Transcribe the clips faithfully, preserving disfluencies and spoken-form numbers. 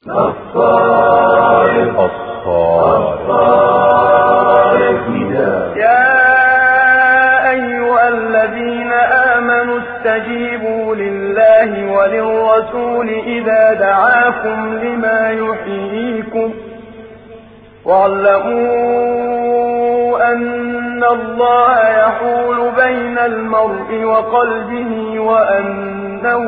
الصارخ الصارخ نداء. يا أيها الذين آمنوا استجيبوا لله وللرسول إذا دعاكم لما يحييكم واعلموا أن الله يحول بين المرء وقلبه وأنه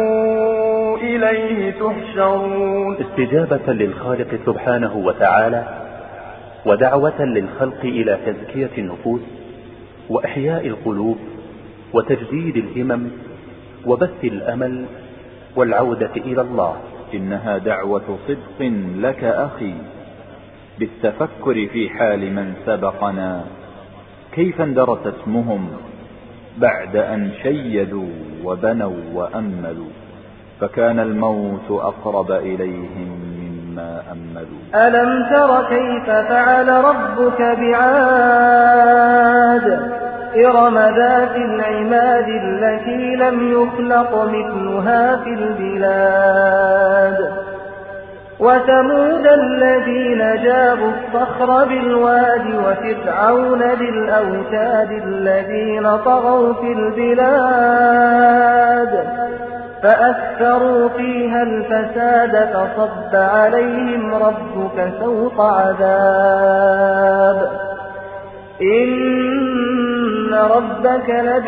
إليه تحشرون. استجابة للخالق سبحانه وتعالى ودعوة للخلق إلى تزكية النفوس وإحياء القلوب وتجديد الهمم وبث الأمل والعودة إلى الله. إنها دعوة صدق لك أخي بالتفكر في حال من سبقنا، كيف اندرس اسمهم بعد أن شيدوا وبنوا وأملوا، فكان الموت أقرب إليهم مما أملوا. ألم تر كيف فعل ربك بعاد إرم ذات العماد التي لم يخلق مثلها في البلاد وثمود الذين جابوا الصخر بالواد وفرعون ذي الأوتاد الذين طغوا في البلاد فأكثروا فيها الفساد فصب عليهم ربك سوط عذاب إن ربك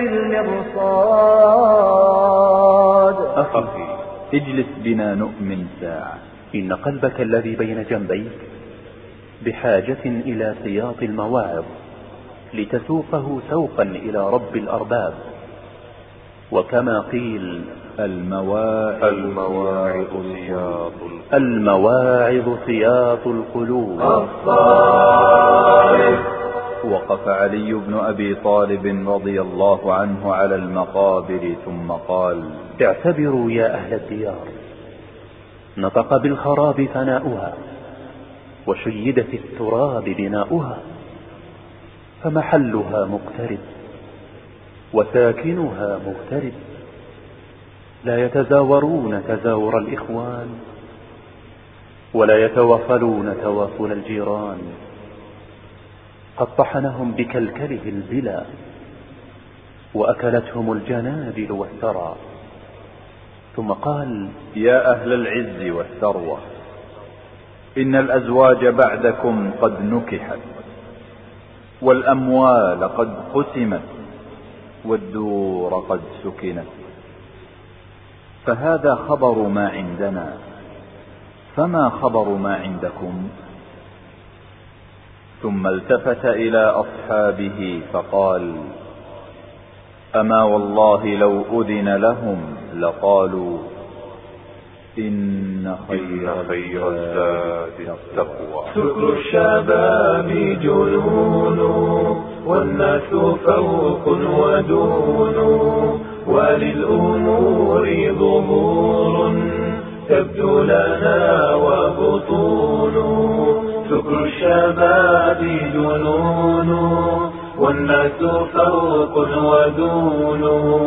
لبالمرصاد. أخي اجلس بنا نؤمن ساعة. إن قلبك الذي بين جنبيك بحاجة إلى سياط المواعظ لتسوقه سوقا إلى رب الأرباب. وكما قيل المواعظ, المواعظ سياط المواعظ سياط القلوب. وقف علي بن أبي طالب رضي الله عنه على المقابر ثم قال: اعتبروا يا أهل الديار، نطق بالخراب فناؤها وشيد في التراب بناؤها، فمحلها مقترب وساكنها مغترب، لا يتزاورون تزاور الإخوان ولا يتواصلون تواصل الجيران. قد طحنهم بكلكله البلا وأكلتهم الجنادل والثرى. ثم قال: يا أهل العز والثروة، إن الأزواج بعدكم قد نكحت والأموال قد قسمت والدور قد سكنت، فهذا خبر ما عندنا، فما خبر ما عندكم؟ ثم التفت إلى أصحابه فقال: أما والله لو أذن لهم لقالوا إن خير الزاد التقوى. سكر الشباب جنون والناس فوق ودون، وللأمور ظهور تبدو لنا وبطون. سكر الشباب جنون والناس فوق ودون،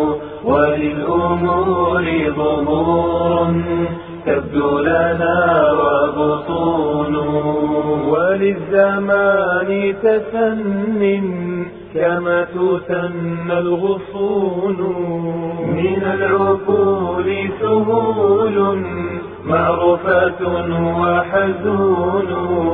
وللأمور ظهور تبدو لنا وبطون. وللزمان تسن كما تسنى الغصون، من العقول سهول معروفة وحزون.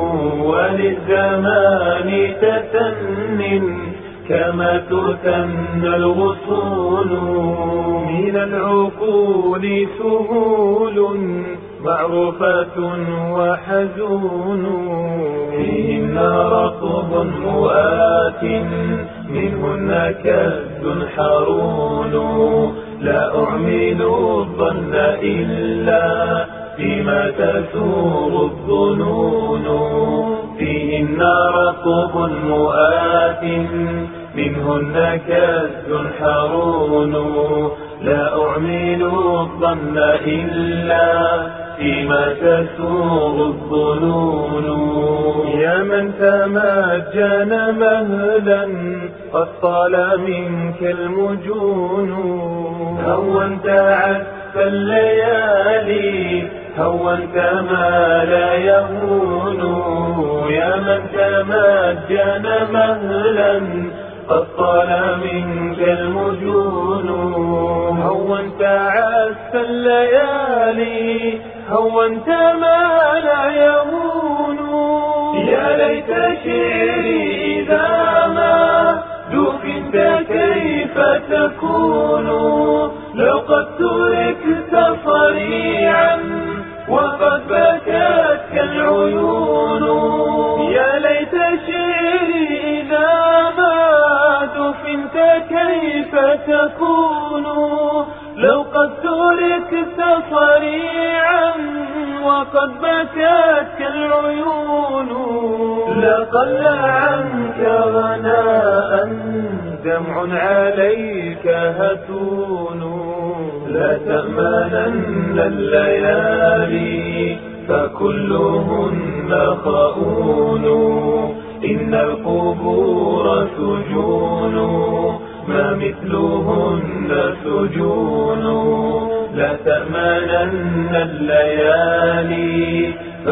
وللزمان تسن كما تسنى الغصون، من العقول سهول معروفة وحزون. فيهن رطب مؤات منهن كد حرون، لا أعمل الظن إلا فيما تسور الظنون. فيهن رطب مؤات منهن كد حرون، لا أعمل الظن إلا فيما تسور الظنون. يا من تمجن مهلا قد طال منك المجون، هونت عسف الليالي هونت ما لا يهون يا من تمجن مهلا قد طال منك المجون. هونت عسف الليالي هونت ما لا يهون يا ليت شعري إذا ما دفنت كيف تكون. لو قد تركت صريعا وقد بكتك العيون يا ليت شعري إذا ما دفنت كيف تكون. لو قد تركت صريعا وقد بكتك العيون. لقل عنك غناء دمع عليك هتون. لا تأمنن الليالي فكلهن خؤون. إن القبور سجون ما مثلهن سجون. لا تأمنن الليالي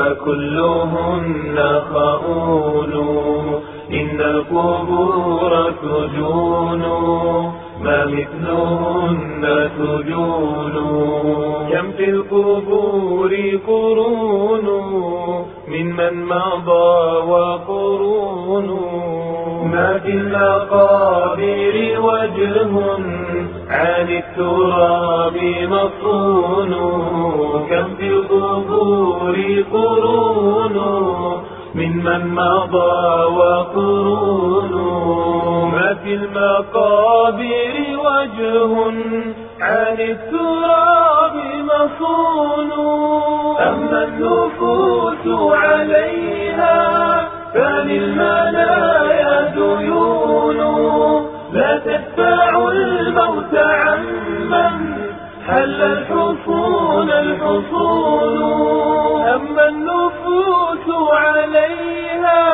فكلهن خؤون. إن القبور سجون ما مثلهن سجون. كم في القبور قرون ممن مضى وقرون. ما في المقابر وجه عن التراب مصون. كم في القبور قرون ممن مضى وقرون. ما في المقابر وجه عن التراب مصون. أما النفوس عليها فللمنايا ديون. لا تدفع الموت عمن حل الحصون الحصون. أما النفوس عليها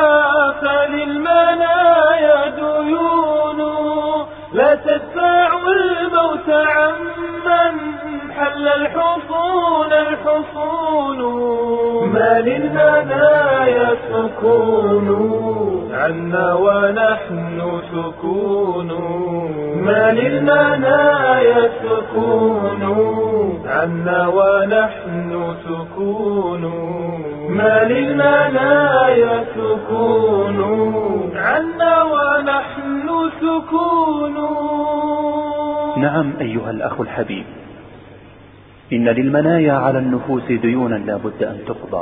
فللمنايا ديون. لا تدفع الموت عمن حل الحصون الحصون. ما للمنايا سكون عنا ونحن سكون. ما للمنايا سكون عنا ونحن سكون. ما للمنايا سكون عنا ونحن سكون. نعم أيها الأخ الحبيب، إن للمنايا على النفوس ديونا لا بد أن تقضى.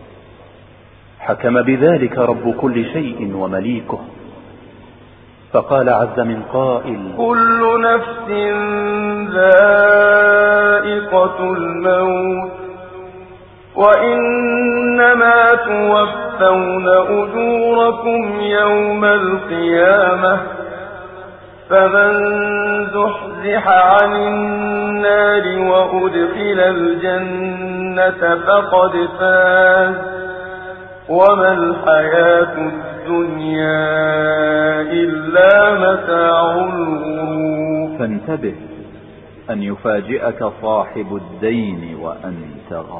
حكم بذلك رب كل شيء ومليكه، فقال عز من قائل: كل نفس ذائقة الموت وإنما توفون أجوركم يوم القيامة. فمن زحزح عن النار وأدخل الجنة فقد فاز وما الحياة الدنيا إلا متاع الغرور. فانتبه أن يفاجئك صاحب الدين وأنت غافل.